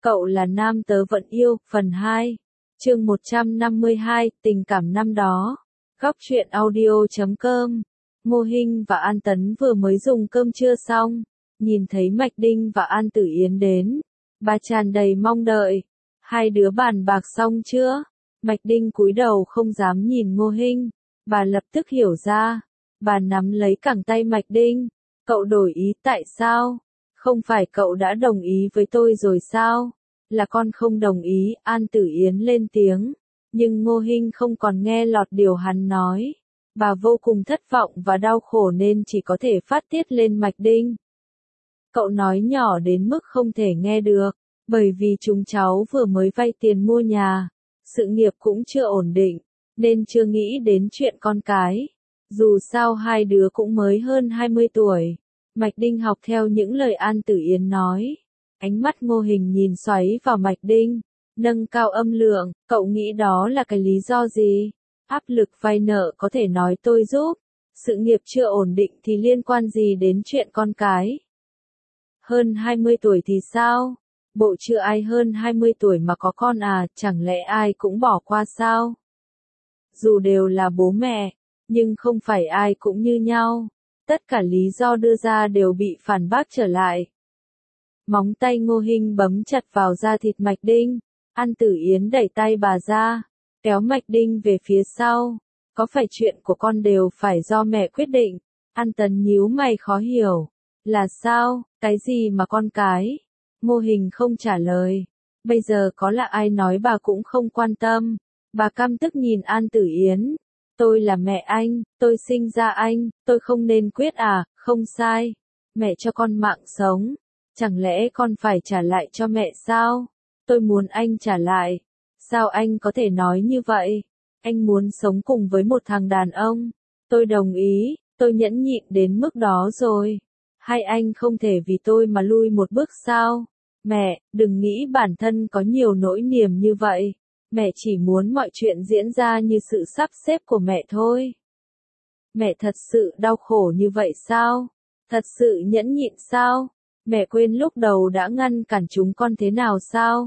Cậu là nam tớ vẫn yêu, phần 2. Chương 152, tình cảm năm đó. Góc truyện audio.com. Ngô Hinh và An Tấn vừa mới dùng cơm trưa xong, nhìn thấy Mạch Đinh và An Tử Yến đến, bà tràn đầy mong đợi. Hai đứa bàn bạc xong chưa? Mạch Đinh cúi đầu không dám nhìn Ngô Hinh, bà lập tức hiểu ra, bà nắm lấy cẳng tay Mạch Đinh. Cậu đổi ý tại sao? Không phải cậu đã đồng ý với tôi rồi sao? Là con không đồng ý, An Tử Yến lên tiếng. Nhưng Ngô Hinh không còn nghe lọt điều hắn nói. Bà vô cùng thất vọng và đau khổ nên chỉ có thể phát tiết lên Mạch Đinh. Cậu nói nhỏ đến mức không thể nghe được, bởi vì chúng cháu vừa mới vay tiền mua nhà, sự nghiệp cũng chưa ổn định, nên chưa nghĩ đến chuyện con cái. Dù sao hai đứa cũng mới hơn 20 tuổi. Mạch Đinh học theo những lời An Tử Yến nói. Ánh mắt Ngô Hinh nhìn xoáy vào Mạch Đinh, nâng cao âm lượng, cậu nghĩ đó là cái lý do gì? Áp lực vay nợ có thể nói tôi giúp, sự nghiệp chưa ổn định thì liên quan gì đến chuyện con cái? Hơn 20 tuổi thì sao? Bộ chưa ai hơn 20 tuổi mà có con à, chẳng lẽ ai cũng bỏ qua sao? Dù đều là bố mẹ, nhưng không phải ai cũng như nhau. Tất cả lý do đưa ra đều bị phản bác trở lại. Móng tay Ngô Hinh bấm chặt vào da thịt Mạch Đinh. An Tử Yến đẩy tay bà ra, kéo Mạch Đinh về phía sau. Có phải chuyện của con đều phải do mẹ quyết định? An Tấn nhíu mày khó hiểu. Là sao? Cái gì mà con cái? Ngô Hinh không trả lời. Bây giờ có là ai nói bà cũng không quan tâm. Bà căm tức nhìn An Tử Yến. Tôi là mẹ anh, tôi sinh ra anh, tôi không nên quyết à? Không sai. Mẹ cho con mạng sống. Chẳng lẽ con phải trả lại cho mẹ sao? Tôi muốn anh trả lại. Sao anh có thể nói như vậy? Anh muốn sống cùng với một thằng đàn ông. Tôi đồng ý, tôi nhẫn nhịn đến mức đó rồi. Hay anh không thể vì tôi mà lui một bước sao? Mẹ, đừng nghĩ bản thân có nhiều nỗi niềm như vậy. Mẹ chỉ muốn mọi chuyện diễn ra như sự sắp xếp của mẹ thôi. Mẹ thật sự đau khổ như vậy sao? Thật sự nhẫn nhịn sao? Mẹ quên lúc đầu đã ngăn cản chúng con thế nào sao?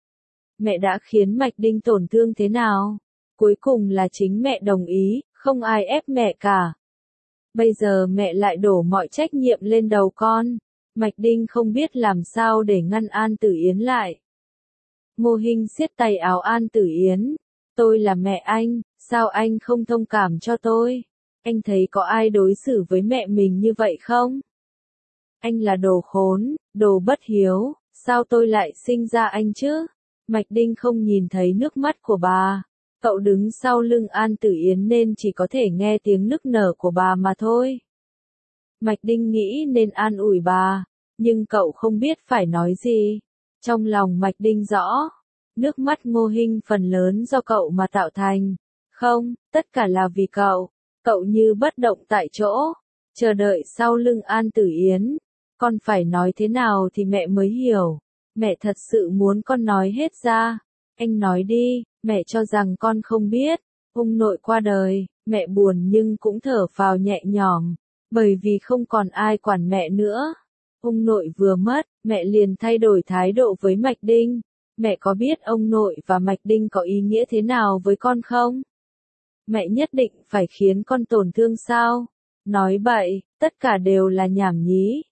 Mẹ đã khiến Mạch Đinh tổn thương thế nào? Cuối cùng là chính mẹ đồng ý, không ai ép mẹ cả. Bây giờ mẹ lại đổ mọi trách nhiệm lên đầu con. Mạch Đinh không biết làm sao để ngăn An Tử Yến lại. Ngô Hinh siết tay áo An Tử Yến. Tôi là mẹ anh, sao anh không thông cảm cho tôi? Anh thấy có ai đối xử với mẹ mình như vậy không? Anh là đồ khốn, đồ bất hiếu, sao tôi lại sinh ra anh chứ? Mạch Đinh không nhìn thấy nước mắt của bà. Cậu đứng sau lưng An Tử Yến nên chỉ có thể nghe tiếng nức nở của bà mà thôi. Mạch Đinh nghĩ nên an ủi bà, nhưng cậu không biết phải nói gì. Trong lòng Mạch Đinh rõ, nước mắt Ngô Hinh phần lớn do cậu mà tạo thành. Không, tất cả là vì cậu. Cậu như bất động tại chỗ, chờ đợi sau lưng An Tử Yến. Con phải nói thế nào thì mẹ mới hiểu. Mẹ thật sự muốn con nói hết ra. Anh nói đi, mẹ cho rằng con không biết. Ông nội qua đời, mẹ buồn nhưng cũng thở phào nhẹ nhõm, bởi vì không còn ai quản mẹ nữa. Ông nội vừa mất, mẹ liền thay đổi thái độ với Mạch Đinh. Mẹ có biết ông nội và Mạch Đinh có ý nghĩa thế nào với con không? Mẹ nhất định phải khiến con tổn thương sao? Nói bậy, tất cả đều là nhảm nhí.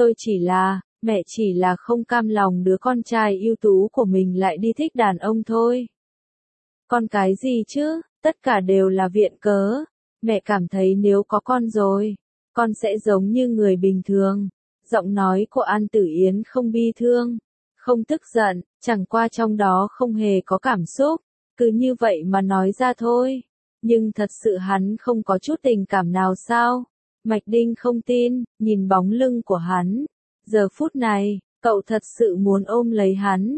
Mẹ chỉ là không cam lòng đứa con trai ưu tú của mình lại đi thích đàn ông thôi. Con cái gì chứ, tất cả đều là viện cớ. Mẹ cảm thấy nếu có con rồi, con sẽ giống như người bình thường. Giọng nói của An Tử Yến không bi thương, không tức giận, chẳng qua trong đó không hề có cảm xúc. Cứ như vậy mà nói ra thôi. Nhưng thật sự hắn không có chút tình cảm nào sao? Mạch Đinh không tin, nhìn bóng lưng của hắn. Giờ phút này, cậu thật sự muốn ôm lấy hắn.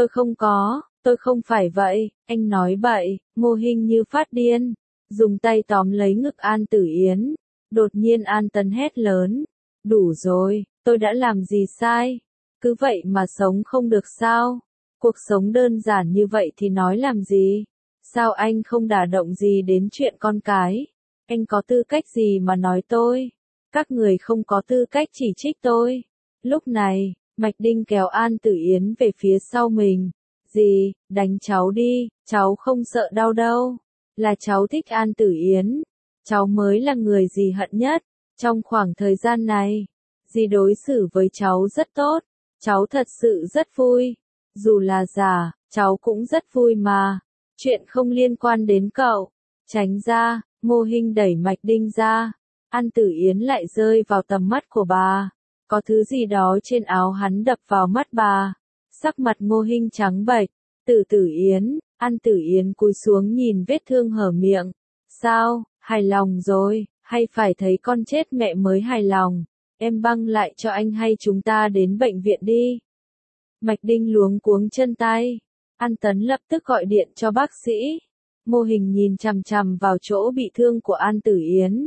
Tôi không phải vậy, anh nói bậy. Ngô Hinh như phát điên, dùng tay tóm lấy ngực An Tử Yến. Đột nhiên An Tấn hét lớn. Đủ rồi, tôi đã làm gì sai? Cứ vậy mà sống không được sao? Cuộc sống đơn giản như vậy thì nói làm gì? Sao anh không đả động gì đến chuyện con cái? Anh có tư cách gì mà nói tôi? Các người không có tư cách chỉ trích tôi. Lúc này, Mạch Đinh kéo An Tử Yến về phía sau mình. Gì, đánh cháu đi, cháu không sợ đau đâu. Là cháu thích An Tử Yến. Cháu mới là người dì hận nhất. Trong khoảng thời gian này, dì đối xử với cháu rất tốt. Cháu thật sự rất vui. Dù là giả, cháu cũng rất vui mà. Chuyện không liên quan đến cậu. Tránh ra, Ngô Hinh đẩy Mạch Đinh ra. An Tử Yến lại rơi vào tầm mắt của bà. Có thứ gì đó trên áo hắn đập vào mắt bà. Sắc mặt Ngô Hinh trắng bệch. Tử Yến, An Tử Yến cúi xuống nhìn vết thương hở miệng. Sao, hài lòng rồi, hay phải thấy con chết mẹ mới hài lòng? Em băng lại cho anh hay chúng ta đến bệnh viện đi. Mạch Đinh luống cuống chân tay. An Tấn lập tức gọi điện cho bác sĩ. Ngô Hinh nhìn chằm chằm vào chỗ bị thương của An Tử Yến.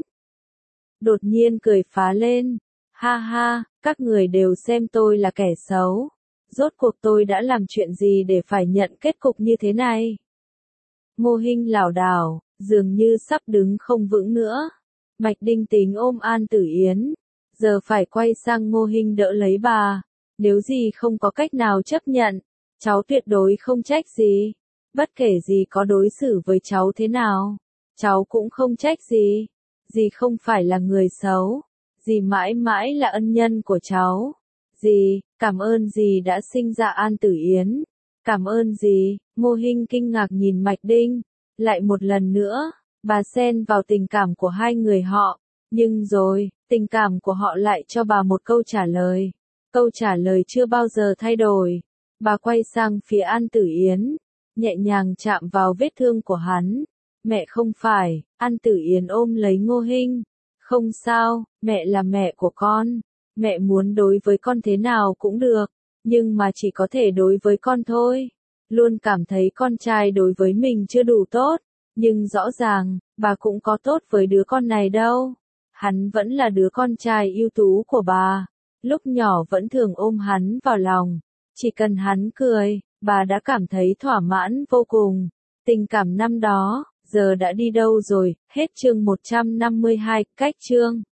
Đột nhiên cười phá lên. Ha ha, các người đều xem tôi là kẻ xấu. Rốt cuộc tôi đã làm chuyện gì để phải nhận kết cục như thế này? Ngô Hinh lảo đảo, dường như sắp đứng không vững nữa. Mạch Đinh tính ôm An Tử Yến. Giờ phải quay sang Ngô Hinh đỡ lấy bà. Nếu gì không có cách nào chấp nhận, cháu tuyệt đối không trách gì. Bất kể gì có đối xử với cháu thế nào, cháu cũng không trách gì. Dì không phải là người xấu. Dì mãi mãi là ân nhân của cháu. Dì, cảm ơn dì đã sinh ra An Tử Yến. Cảm ơn dì. Ngô Hinh kinh ngạc nhìn Mạch Đinh. Lại một lần nữa, bà xen vào tình cảm của hai người họ. Nhưng rồi, tình cảm của họ lại cho bà một câu trả lời. Câu trả lời chưa bao giờ thay đổi. Bà quay sang phía An Tử Yến, nhẹ nhàng chạm vào vết thương của hắn. Mẹ không phải. An Tử Yến ôm lấy Ngô Hinh. Không sao, mẹ là mẹ của con. Mẹ muốn đối với con thế nào cũng được, nhưng mà chỉ có thể đối với con thôi. Luôn cảm thấy con trai đối với mình chưa đủ tốt, nhưng rõ ràng, bà cũng có tốt với đứa con này đâu. Hắn vẫn là đứa con trai ưu tú của bà. Lúc nhỏ vẫn thường ôm hắn vào lòng. Chỉ cần hắn cười, bà đã cảm thấy thỏa mãn vô cùng. Tình cảm năm đó, giờ đã đi đâu rồi? Hết chương 152, cách chương.